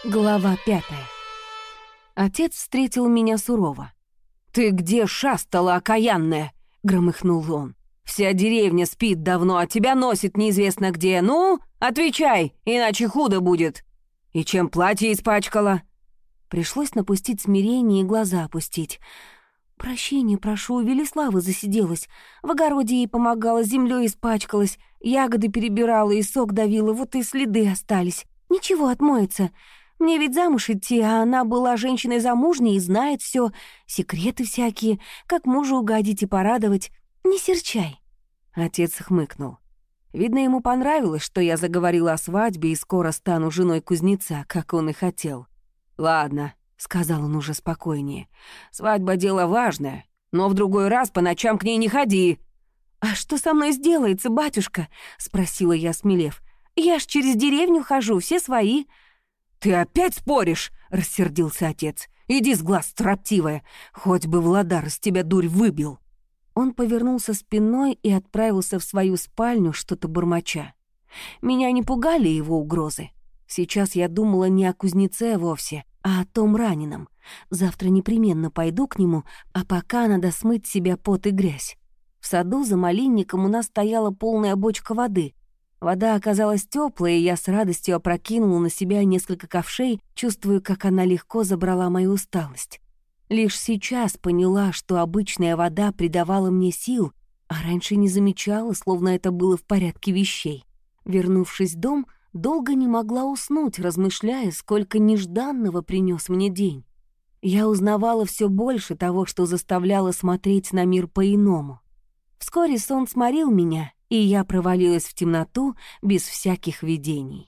Глава 5. Отец встретил меня сурово. «Ты где шастала, окаянная?» — громыхнул он. «Вся деревня спит давно, а тебя носит неизвестно где. Ну, отвечай, иначе худо будет. И чем платье испачкала?» Пришлось напустить смирение и глаза опустить. «Прощения прошу, у Велиславы засиделась. В огороде ей помогала, землей испачкалась, ягоды перебирала и сок давила, вот и следы остались. Ничего, отмоется. Мне ведь замуж идти, а она была женщиной замужней и знает все, секреты всякие, как мужу угодить и порадовать. Не серчай». Отец хмыкнул. Видно, ему понравилось, что я заговорила о свадьбе и скоро стану женой кузнеца, как он и хотел. «Ладно», — сказал он уже спокойнее, — «свадьба — дело важное, но в другой раз по ночам к ней не ходи». «А что со мной сделается, батюшка?» — спросила я, смелев. «Я ж через деревню хожу, все свои». «Ты опять споришь?» — рассердился отец. «Иди с глаз, строптивая, хоть бы Владар из тебя дурь выбил». Он повернулся спиной и отправился в свою спальню, что-то бормоча. Меня не пугали его угрозы. Сейчас я думала не о кузнеце вовсе, а о том раненом. Завтра непременно пойду к нему, а пока надо смыть с себя пот и грязь. В саду за малинником у нас стояла полная бочка воды. Вода оказалась теплой, и я с радостью опрокинула на себя несколько ковшей, чувствуя, как она легко забрала мою усталость. Лишь сейчас поняла, что обычная вода придавала мне сил, а раньше не замечала, словно это было в порядке вещей. Вернувшись в дом, долго не могла уснуть, размышляя, сколько нежданного принес мне день. Я узнавала все больше того, что заставляло смотреть на мир по-иному. Вскоре сон сморил меня, и я провалилась в темноту без всяких видений.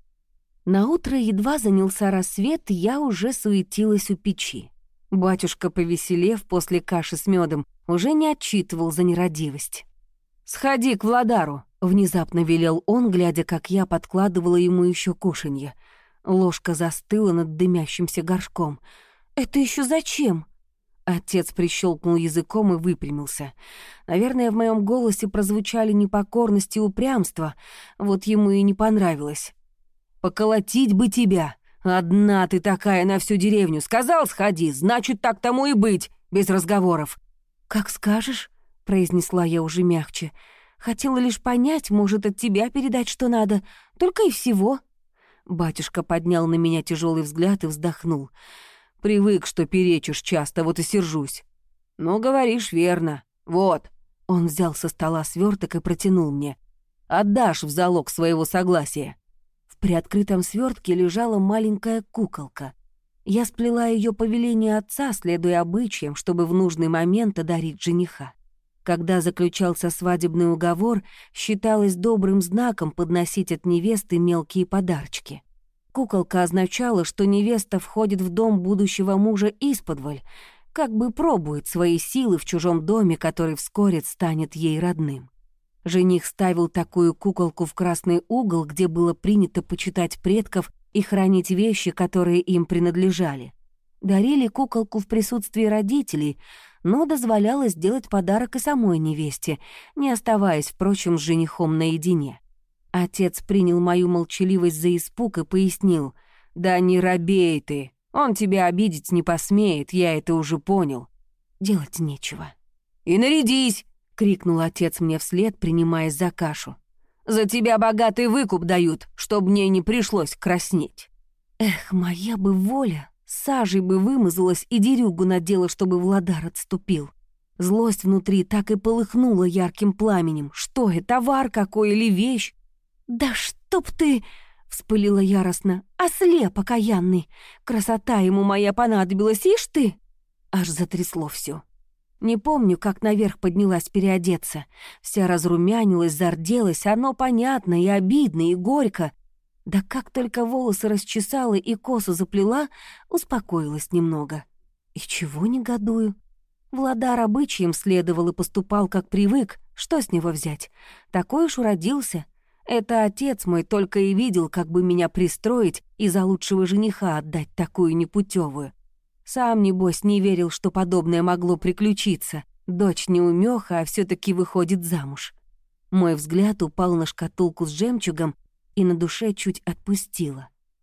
Наутро едва занялся рассвет, я уже суетилась у печи. Батюшка, повеселев после каши с медом, уже не отчитывал за нерадивость. «Сходи к Владару», — внезапно велел он, глядя, как я подкладывала ему еще кушанье. Ложка застыла над дымящимся горшком. «Это еще зачем?» Отец прищелкнул языком и выпрямился. Наверное, в моем голосе прозвучали непокорность и упрямство, вот ему и не понравилось. «Поколотить бы тебя! Одна ты такая на всю деревню! Сказал, сходи, значит, так тому и быть, без разговоров!» «Как скажешь», — произнесла я уже мягче. «Хотела лишь понять, может, от тебя передать, что надо, только и всего». Батюшка поднял на меня тяжелый взгляд и вздохнул. «Привык, что перечишь часто, вот и сержусь». «Ну, говоришь верно. Вот». Он взял со стола сверток и протянул мне. «Отдашь в залог своего согласия». В приоткрытом свертке лежала маленькая куколка. Я сплела ее по велению отца, следуя обычаям, чтобы в нужный момент одарить жениха. Когда заключался свадебный уговор, считалось добрым знаком подносить от невесты мелкие подарочки. Куколка означала, что невеста входит в дом будущего мужа исподволь, как бы пробует свои силы в чужом доме, который вскоре станет ей родным. Жених ставил такую куколку в красный угол, где было принято почитать предков и хранить вещи, которые им принадлежали. Дарили куколку в присутствии родителей, но дозволялось делать подарок и самой невесте, не оставаясь, впрочем, с женихом наедине. Отец принял мою молчаливость за испуг и пояснил: «Да не робей ты, он тебя обидеть не посмеет, я это уже понял». Делать нечего. «И нарядись!» — крикнул отец мне вслед, принимаясь за кашу. «За тебя богатый выкуп дают, чтоб мне не пришлось краснеть». Эх, моя бы воля, сажей бы вымазалась и дерюгу надела, чтобы Владар отступил. Злость внутри так и полыхнула ярким пламенем. Что это, товар какой или вещь? «Да чтоб ты!» — вспылила яростно. «Ослеп окаянный! Красота ему моя понадобилась, ишь ты!» Аж затрясло все. Не помню, как наверх поднялась переодеться. Вся разрумянилась, зарделась, оно понятно и обидно, и горько. Да как только волосы расчесала и косу заплела, успокоилась немного. И чего негодую? Владар обычаем следовал и поступал, как привык. Что с него взять? Такой уж уродился. Это отец мой только и видел, как бы меня пристроить и за лучшего жениха отдать такую непутевую. Сам, небось, не верил, что подобное могло приключиться. Дочь неумеха, а все-таки выходит замуж. Мой взгляд упал на шкатулку с жемчугом, и на душе чуть отпустило.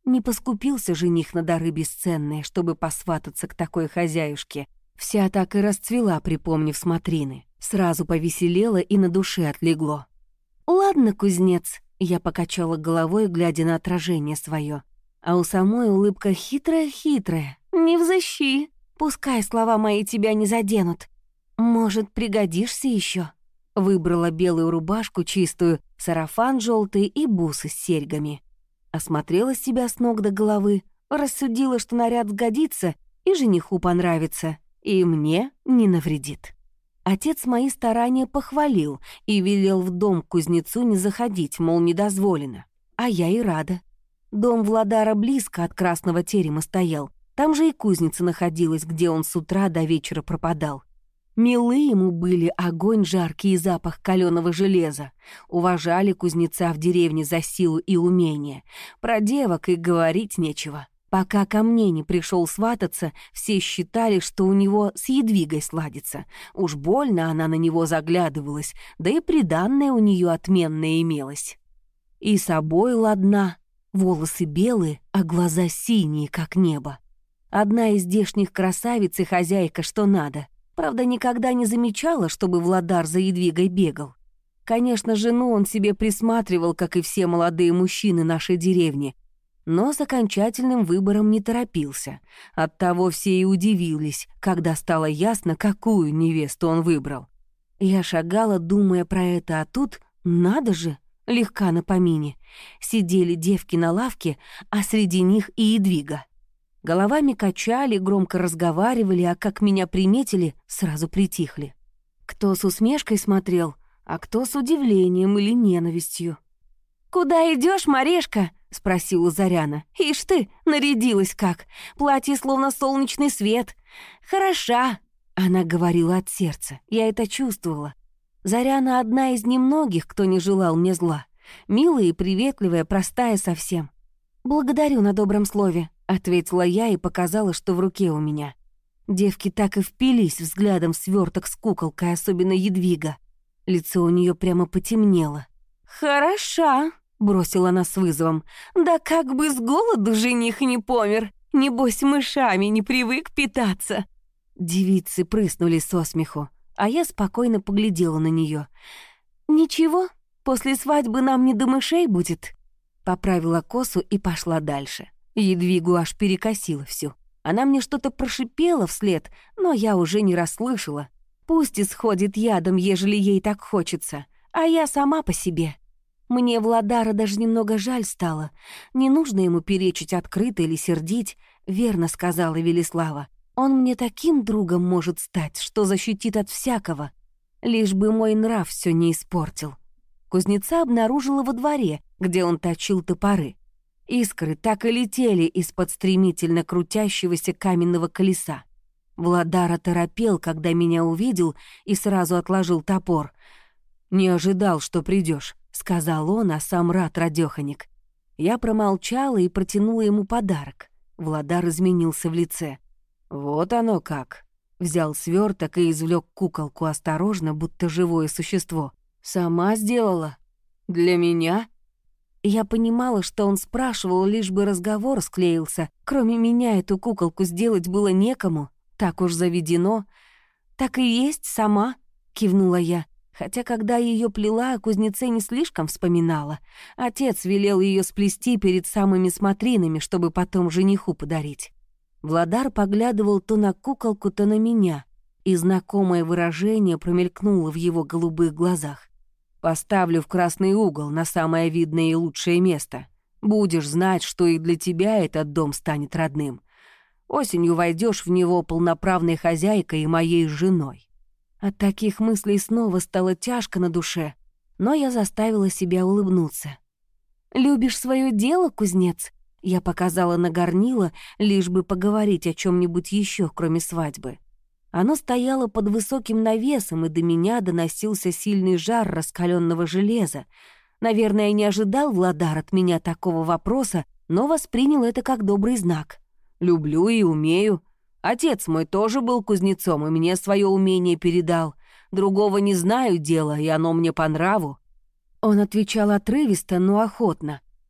Не поскупился жених на дары бесценные, чтобы посвататься к такой хозяюшке. Вся так и расцвела, припомнив смотрины. Сразу повеселела и на душе отлегло. «Ладно, кузнец», — я покачала головой, глядя на отражение свое. А у самой улыбка хитрая-хитрая. «Не взыщи, пускай слова мои тебя не заденут. Может, пригодишься еще. Выбрала белую рубашку чистую, сарафан желтый и бусы с серьгами. Осмотрела себя с ног до головы, рассудила, что наряд сгодится и жениху понравится, и мне не навредит. Отец мои старания похвалил и велел в дом к кузнецу не заходить, мол, не дозволено. А я и рада. Дом Владара близко от Красного терема стоял. Там же и кузница находилась, где он с утра до вечера пропадал. Милы ему были огонь жаркий и запах калёного железа. Уважали кузнеца в деревне за силу и умение. Про девок и говорить нечего. Пока ко мне не пришел свататься, все считали, что у него с Едвигой сладится. Уж больно она на него заглядывалась, да и приданное у нее отменное имелось. И собой ладна, волосы белые, а глаза синие, как небо. Одна из здешних красавиц и хозяйка, что надо. Правда, никогда не замечала, чтобы Владар за Едвигой бегал. Конечно, жену он себе присматривал, как и все молодые мужчины нашей деревни, но с окончательным выбором не торопился. Оттого все и удивились, когда стало ясно, какую невесту он выбрал. Я шагала, думая про это, а тут, надо же, легка на помине. Сидели девки на лавке, а среди них и Едвига. Головами качали, громко разговаривали, а как меня приметили, сразу притихли. Кто с усмешкой смотрел, а кто с удивлением или ненавистью. «Куда идешь, Марешка?» — спросила Заряна. «Ишь ты, нарядилась как! Платье словно солнечный свет. Хороша!» — она говорила от сердца. Я это чувствовала. Заряна одна из немногих, кто не желал мне зла. Милая и приветливая, простая совсем. «Благодарю на добром слове», — ответила я и показала, что в руке у меня. Девки так и впились взглядом в сверток с куколкой, особенно Едвига. Лицо у нее прямо потемнело. «Хороша», — бросила она с вызовом. «Да как бы с голоду жених не помер. Небось, мышами не привык питаться». Девицы прыснули со смеху, а я спокойно поглядела на нее. «Ничего, после свадьбы нам не до мышей будет». Поправила косу и пошла дальше. Едвигу аж перекосила всю. Она мне что-то прошипела вслед, но я уже не расслышала. Пусть исходит ядом, ежели ей так хочется, а я сама по себе. Мне Владара даже немного жаль стало. Не нужно ему перечить открыто или сердить, верно сказала Велислава. Он мне таким другом может стать, что защитит от всякого. Лишь бы мой нрав все не испортил. Кузнеца обнаружила во дворе, где он точил топоры. Искры так и летели из-под стремительно крутящегося каменного колеса. Владар оторопел, когда меня увидел, и сразу отложил топор. «Не ожидал, что придешь», — сказал он, а сам рад радёханик. Я промолчала и протянула ему подарок. Владар изменился в лице. «Вот оно как!» Взял сверток и извлек куколку осторожно, будто живое существо. «Сама сделала? Для меня?» Я понимала, что он спрашивал, лишь бы разговор склеился. Кроме меня эту куколку сделать было некому. Так уж заведено. «Так и есть, сама», — кивнула я. Хотя, когда ее плела, о кузнеце не слишком вспоминала. Отец велел ее сплести перед самыми смотринами, чтобы потом жениху подарить. Владар поглядывал то на куколку, то на меня, и знакомое выражение промелькнуло в его голубых глазах. «Поставлю в красный угол, на самое видное и лучшее место. Будешь знать, что и для тебя этот дом станет родным. Осенью войдешь в него полноправной хозяйкой и моей женой». От таких мыслей снова стало тяжко на душе, но я заставила себя улыбнуться. «Любишь свое дело, кузнец?» Я показала на горнило, лишь бы поговорить о чем-нибудь еще, кроме свадьбы. Оно стояло под высоким навесом, и до меня доносился сильный жар раскаленного железа. Наверное, не ожидал Владар от меня такого вопроса, но воспринял это как добрый знак. «Люблю и умею. Отец мой тоже был кузнецом и мне свое умение передал. Другого не знаю дела, и оно мне по нраву». Он отвечал отрывисто, но охотно.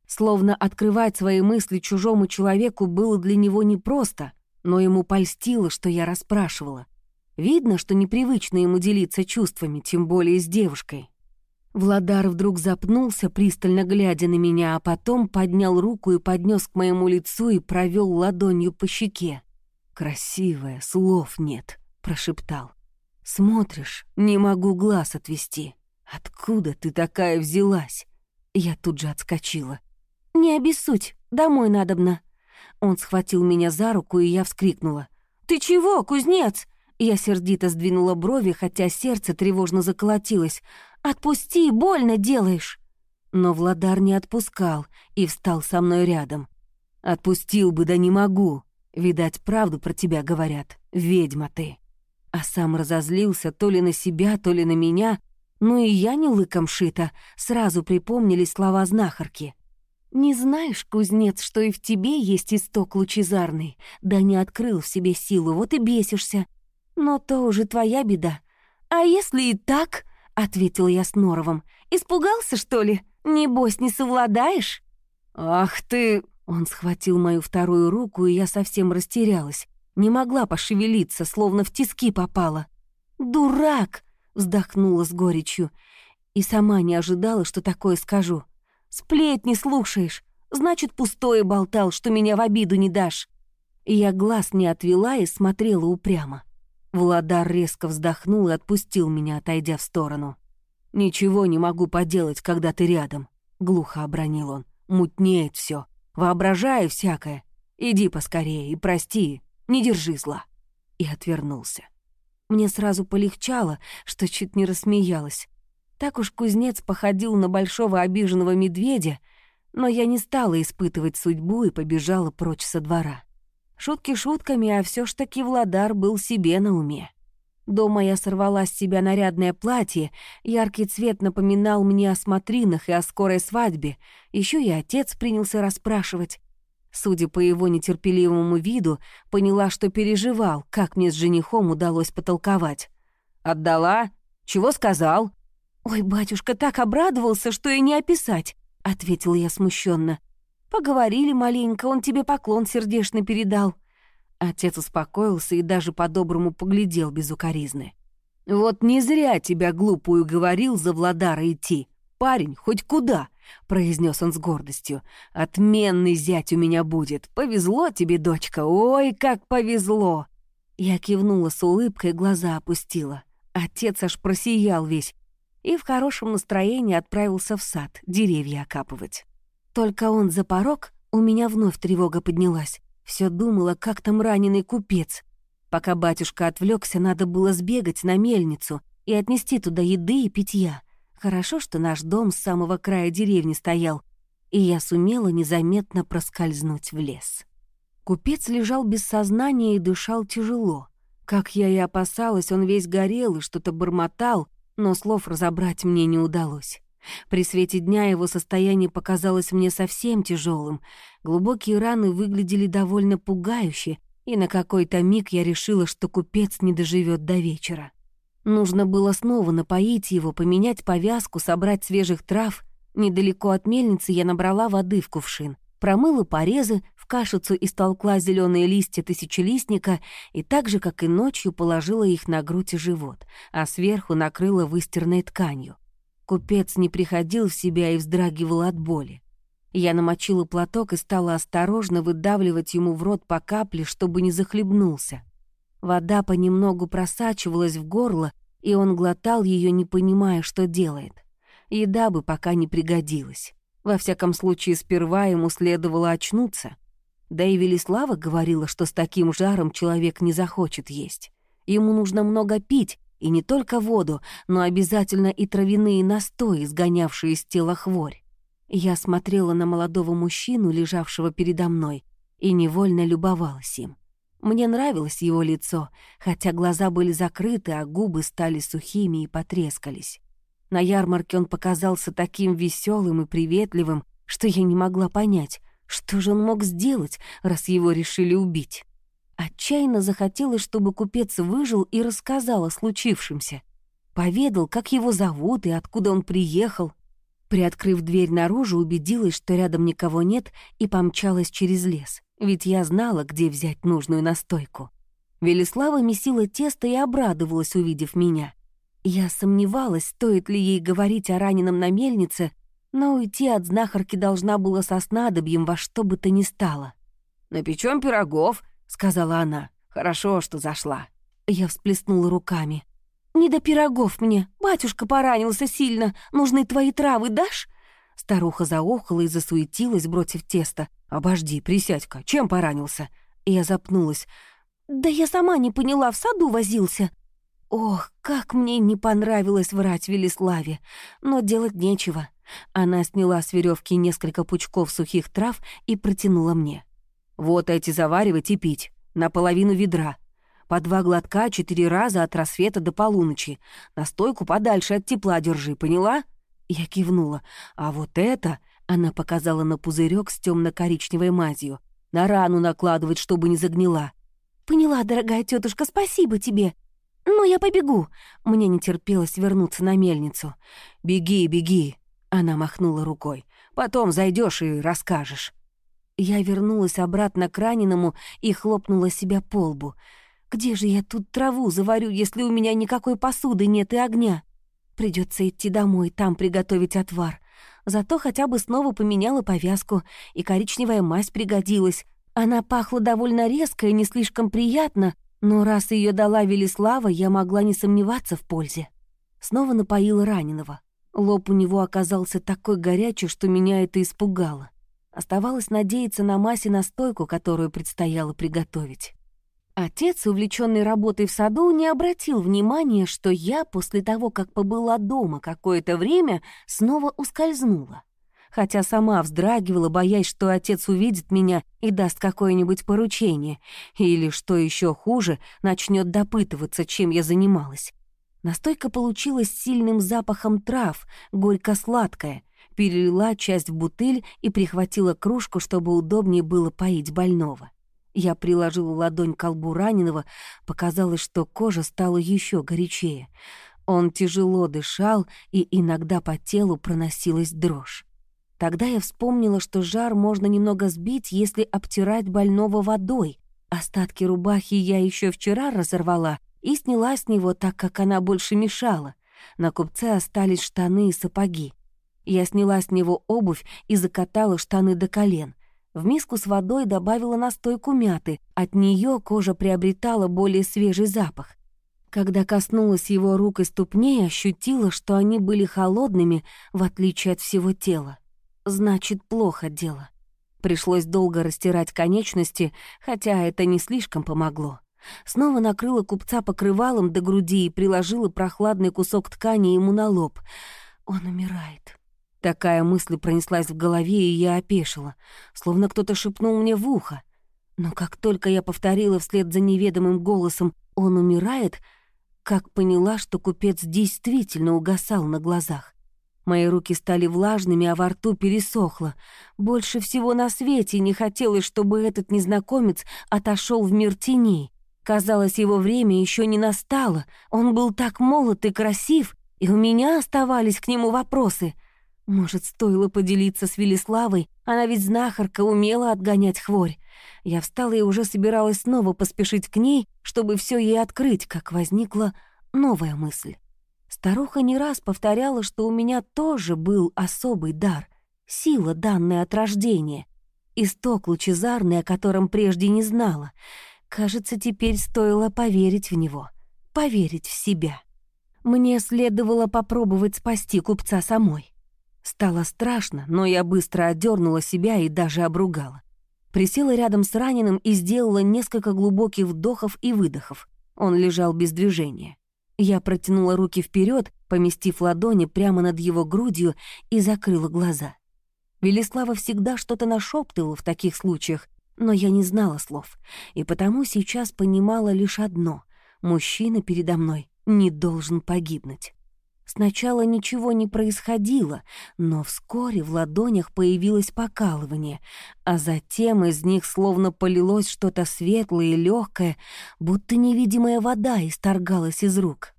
Словно открывать свои мысли чужому человеку было для него непросто, но ему польстило, что я расспрашивала. Видно, что непривычно ему делиться чувствами, тем более с девушкой. Владар вдруг запнулся, пристально глядя на меня, а потом поднял руку и поднес к моему лицу и провел ладонью по щеке. «Красивая, слов нет», — прошептал. «Смотришь, не могу глаз отвести. Откуда ты такая взялась?» Я тут же отскочила. «Не обессудь, домой надобно». Он схватил меня за руку, и я вскрикнула. «Ты чего, кузнец?» Я сердито сдвинула брови, хотя сердце тревожно заколотилось. «Отпусти, больно делаешь!» Но Владар не отпускал и встал со мной рядом. «Отпустил бы, да не могу. Видать, правду про тебя говорят. Ведьма ты». А сам разозлился то ли на себя, то ли на меня. Ну и я не лыком шита. Сразу припомнились слова знахарки. «Не знаешь, кузнец, что и в тебе есть исток лучезарный? Да не открыл в себе силу, вот и бесишься. Но то уже твоя беда. А если и так?» — ответил я с норовом. «Испугался, что ли? Небось, не совладаешь?» «Ах ты!» — он схватил мою вторую руку, и я совсем растерялась. Не могла пошевелиться, словно в тиски попала. «Дурак!» — вздохнула с горечью. И сама не ожидала, что такое скажу. «Сплетни слушаешь. Значит, пустое болтал, что меня в обиду не дашь». И я глаз не отвела и смотрела упрямо. Владар резко вздохнул и отпустил меня, отойдя в сторону. «Ничего не могу поделать, когда ты рядом», — глухо обронил он. «Мутнеет все, воображаю всякое. Иди поскорее и прости, не держи зла». И отвернулся. Мне сразу полегчало, что чуть не рассмеялась. Так уж кузнец походил на большого обиженного медведя, но я не стала испытывать судьбу и побежала прочь со двора. Шутки шутками, а все ж таки Владар был себе на уме. Дома я сорвала с себя нарядное платье, яркий цвет напоминал мне о смотринах и о скорой свадьбе, еще и отец принялся расспрашивать. Судя по его нетерпеливому виду, поняла, что переживал, как мне с женихом удалось потолковать. «Отдала? Чего сказал?» «Ой, батюшка так обрадовался, что и не описать», — ответила я смущенно. «Поговорили маленько, он тебе поклон сердечно передал». Отец успокоился и даже по-доброму поглядел без укоризны. «Вот не зря тебя, глупую, говорил за Владара идти. Парень, хоть куда», — произнес он с гордостью. «Отменный зять у меня будет. Повезло тебе, дочка, ой, как повезло!» Я кивнула с улыбкой, глаза опустила. Отец аж просиял весь и в хорошем настроении отправился в сад деревья окапывать. Только он за порог, у меня вновь тревога поднялась. Все думала, как там раненый купец. Пока батюшка отвлекся, надо было сбегать на мельницу и отнести туда еды и питья. Хорошо, что наш дом с самого края деревни стоял, и я сумела незаметно проскользнуть в лес. Купец лежал без сознания и дышал тяжело. Как я и опасалась, он весь горел и что-то бормотал, но слов разобрать мне не удалось. При свете дня его состояние показалось мне совсем тяжелым. Глубокие раны выглядели довольно пугающе, и на какой-то миг я решила, что купец не доживет до вечера. Нужно было снова напоить его, поменять повязку, собрать свежих трав. Недалеко от мельницы я набрала воды в кувшин, промыла порезы, в кашицу истолкла зеленые листья тысячелистника и так же, как и ночью, положила их на грудь и живот, а сверху накрыла выстиранной тканью. Купец не приходил в себя и вздрагивал от боли. Я намочила платок и стала осторожно выдавливать ему в рот по капле, чтобы не захлебнулся. Вода понемногу просачивалась в горло, и он глотал ее, не понимая, что делает. Еда бы пока не пригодилась. Во всяком случае, сперва ему следовало очнуться. Да и Велислава говорила, что с таким жаром человек не захочет есть. Ему нужно много пить, и не только воду, но обязательно и травяные настои, изгонявшие из тела хворь. Я смотрела на молодого мужчину, лежавшего передо мной, и невольно любовалась им. Мне нравилось его лицо, хотя глаза были закрыты, а губы стали сухими и потрескались. На ярмарке он показался таким веселым и приветливым, что я не могла понять, что же он мог сделать, раз его решили убить. Отчаянно захотелось, чтобы купец выжил и рассказал о случившемся. Поведал, как его зовут и откуда он приехал. Приоткрыв дверь наружу, убедилась, что рядом никого нет, и помчалась через лес, ведь я знала, где взять нужную настойку. Велислава месила тесто и обрадовалась, увидев меня. Я сомневалась, стоит ли ей говорить о раненом на мельнице, но уйти от знахарки должна была со снадобьем во что бы то ни стало. «Напечём пирогов», — сказала она. «Хорошо, что зашла». Я всплеснула руками. «Не до пирогов мне. Батюшка поранился сильно. Нужны твои травы, дашь?» Старуха заохала и засуетилась, бросив тесто. «Обожди, присядь-ка. Чем поранился?» Я запнулась. «Да я сама не поняла, в саду возился». Ох, как мне не понравилось врать Велиславе. Но делать нечего. Она сняла с веревки несколько пучков сухих трав и протянула мне. «Вот эти заваривать и пить. Наполовину ведра. По 2 глотка 4 раза от рассвета до полуночи. Настойку подальше от тепла держи, поняла?» Я кивнула. «А вот это...» — она показала на пузырек с темно-коричневой мазью. «На рану накладывать, чтобы не загнила». «Поняла, дорогая тетушка, спасибо тебе. Но я побегу». Мне не терпелось вернуться на мельницу. «Беги, беги», — она махнула рукой. «Потом зайдешь и расскажешь». Я вернулась обратно к раненому и хлопнула себя по лбу. «Где же я тут траву заварю, если у меня никакой посуды нет и огня? Придется идти домой, там приготовить отвар. Зато хотя бы снова поменяла повязку, и коричневая мазь пригодилась. Она пахла довольно резко и не слишком приятно, но раз ее дала Велислава, я могла не сомневаться в пользе». Снова напоила раненого. Лоб у него оказался такой горячий, что меня это испугало. Оставалось надеяться на мазь и настойку, которую предстояло приготовить. Отец, увлеченный работой в саду, не обратил внимания, что я, после того, как побыла дома какое-то время, снова ускользнула. Хотя сама вздрагивала, боясь, что отец увидит меня и даст какое-нибудь поручение, или, что еще хуже, начнет допытываться, чем я занималась. Настойка получилась с сильным запахом трав, горько-сладкая. Перелила часть в бутыль и прихватила кружку, чтобы удобнее было поить больного. Я приложила ладонь к колбу раненого, показалось, что кожа стала еще горячее. Он тяжело дышал, и иногда по телу проносилась дрожь. Тогда я вспомнила, что жар можно немного сбить, если обтирать больного водой. Остатки рубахи я еще вчера разорвала и сняла с него, так как она больше мешала. На купце остались штаны и сапоги. Я сняла с него обувь и закатала штаны до колен. В миску с водой добавила настойку мяты, от нее кожа приобретала более свежий запах. Когда коснулась его рук и ступней, ощутила, что они были холодными, в отличие от всего тела. Значит, плохо дело. Пришлось долго растирать конечности, хотя это не слишком помогло. Снова накрыла купца покрывалом до груди и приложила прохладный кусок ткани ему на лоб. Он умирает. Такая мысль пронеслась в голове, и я опешила, словно кто-то шепнул мне в ухо. Но как только я повторила вслед за неведомым голосом «он умирает», как поняла, что купец действительно угасал на глазах. Мои руки стали влажными, а во рту пересохло. Больше всего на свете не хотелось, чтобы этот незнакомец отошел в мир теней. Казалось, его время еще не настало. Он был так молод и красив, и у меня оставались к нему вопросы. Может, стоило поделиться с Велиславой? Она ведь знахарка, умела отгонять хворь. Я встала и уже собиралась снова поспешить к ней, чтобы все ей открыть, как возникла новая мысль. Старуха не раз повторяла, что у меня тоже был особый дар, сила, данная от рождения, исток лучезарный, о котором прежде не знала. Кажется, теперь стоило поверить в него, поверить в себя. Мне следовало попробовать спасти купца самой. Стало страшно, но я быстро отдернула себя и даже обругала. Присела рядом с раненым и сделала несколько глубоких вдохов и выдохов. Он лежал без движения. Я протянула руки вперед, поместив ладони прямо над его грудью, и закрыла глаза. Велислава всегда что-то нашептывала в таких случаях, но я не знала слов, и потому сейчас понимала лишь одно — мужчина передо мной не должен погибнуть. Сначала ничего не происходило, но вскоре в ладонях появилось покалывание, а затем из них словно полилось что-то светлое и легкое, будто невидимая вода исторгалась из рук.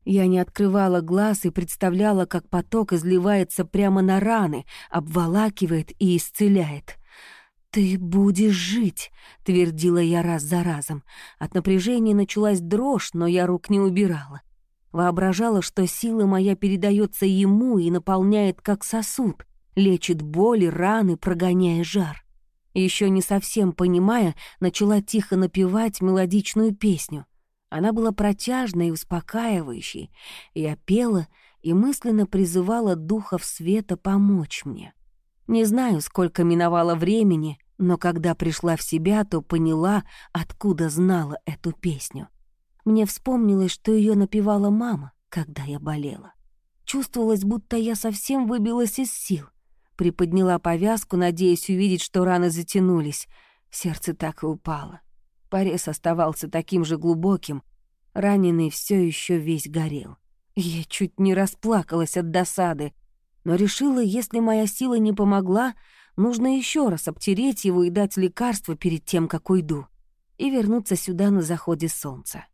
Я не открывала глаз и представляла, как поток изливается прямо на раны, обволакивает и исцеляет. «Ты будешь жить», — твердила я раз за разом. От напряжения началась дрожь, но я рук не убирала. Воображала, что сила моя передается ему и наполняет как сосуд, лечит боли, раны, прогоняя жар. Еще не совсем понимая, начала тихо напевать мелодичную песню. Она была протяжной и успокаивающей. Я пела и мысленно призывала духов света помочь мне. Не знаю, сколько миновало времени, но когда пришла в себя, то поняла, откуда знала эту песню. Мне вспомнилось, что ее напевала мама, когда я болела. Чувствовалось, будто я совсем выбилась из сил. Приподняла повязку, надеясь увидеть, что раны затянулись. Сердце так и упало. Порез оставался таким же глубоким. Раненый все еще весь горел. Я чуть не расплакалась от досады, но решила, если моя сила не помогла, нужно еще раз обтереть его и дать лекарство перед тем, как уйду, и вернуться сюда на заходе солнца.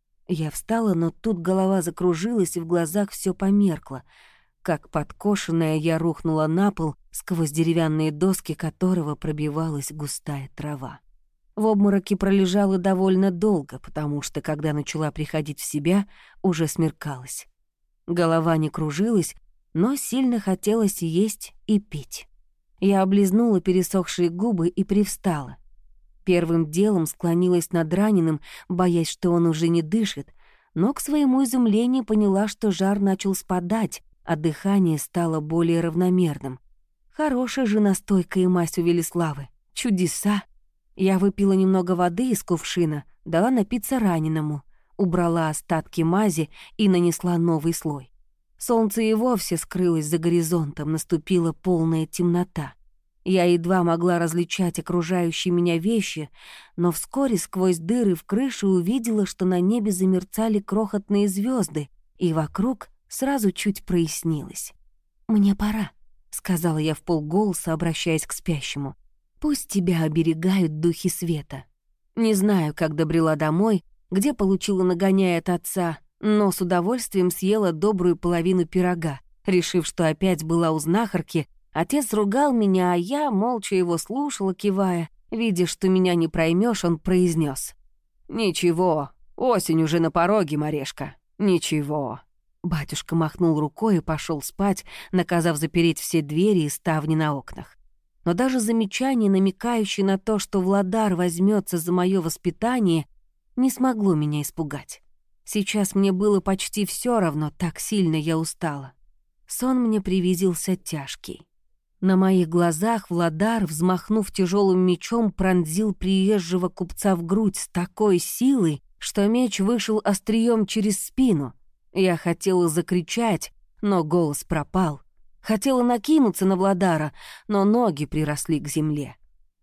Я встала, но тут голова закружилась, и в глазах все померкло. Как подкошенная, я рухнула на пол, сквозь деревянные доски которого пробивалась густая трава. В обмороке пролежала довольно долго, потому что, когда начала приходить в себя, уже смеркалось. Голова не кружилась, но сильно хотелось есть и пить. Я облизнула пересохшие губы и привстала. Первым делом склонилась над раненым, боясь, что он уже не дышит, но к своему изумлению поняла, что жар начал спадать, а дыхание стало более равномерным. Хорошая же настойка и мазь у Велиславы. Чудеса! Я выпила немного воды из кувшина, дала напиться раненому, убрала остатки мази и нанесла новый слой. Солнце и вовсе скрылось за горизонтом, наступила полная темнота. Я едва могла различать окружающие меня вещи, но вскоре сквозь дыры в крыше увидела, что на небе замерцали крохотные звезды, и вокруг сразу чуть прояснилось. «Мне пора», — сказала я вполголоса, обращаясь к спящему. «Пусть тебя оберегают духи света». Не знаю, как добрела домой, где получила нагоняя от отца, но с удовольствием съела добрую половину пирога, решив, что опять была у знахарки. Отец ругал меня, а я молча его слушала, кивая. Видя, что меня не проймешь, он произнес: «Ничего, осень уже на пороге, Марешка, ничего». Батюшка махнул рукой и пошел спать, наказав запереть все двери и ставни на окнах. Но даже замечание, намекающее на то, что Владар возьмется за мое воспитание, не смогло меня испугать. Сейчас мне было почти все равно, так сильно я устала. Сон мне привиделся тяжкий. На моих глазах Владар, взмахнув тяжелым мечом, пронзил приезжего купца в грудь с такой силой, что меч вышел острием через спину. Я хотела закричать, но голос пропал. Хотела накинуться на Владара, но ноги приросли к земле.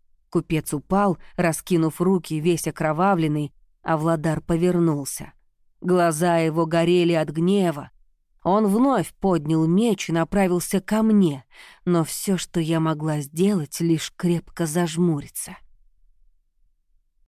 Купец упал, раскинув руки, весь окровавленный, а Владар повернулся. Глаза его горели от гнева. Он вновь поднял меч и направился ко мне, но все, что я могла сделать, лишь крепко зажмуриться.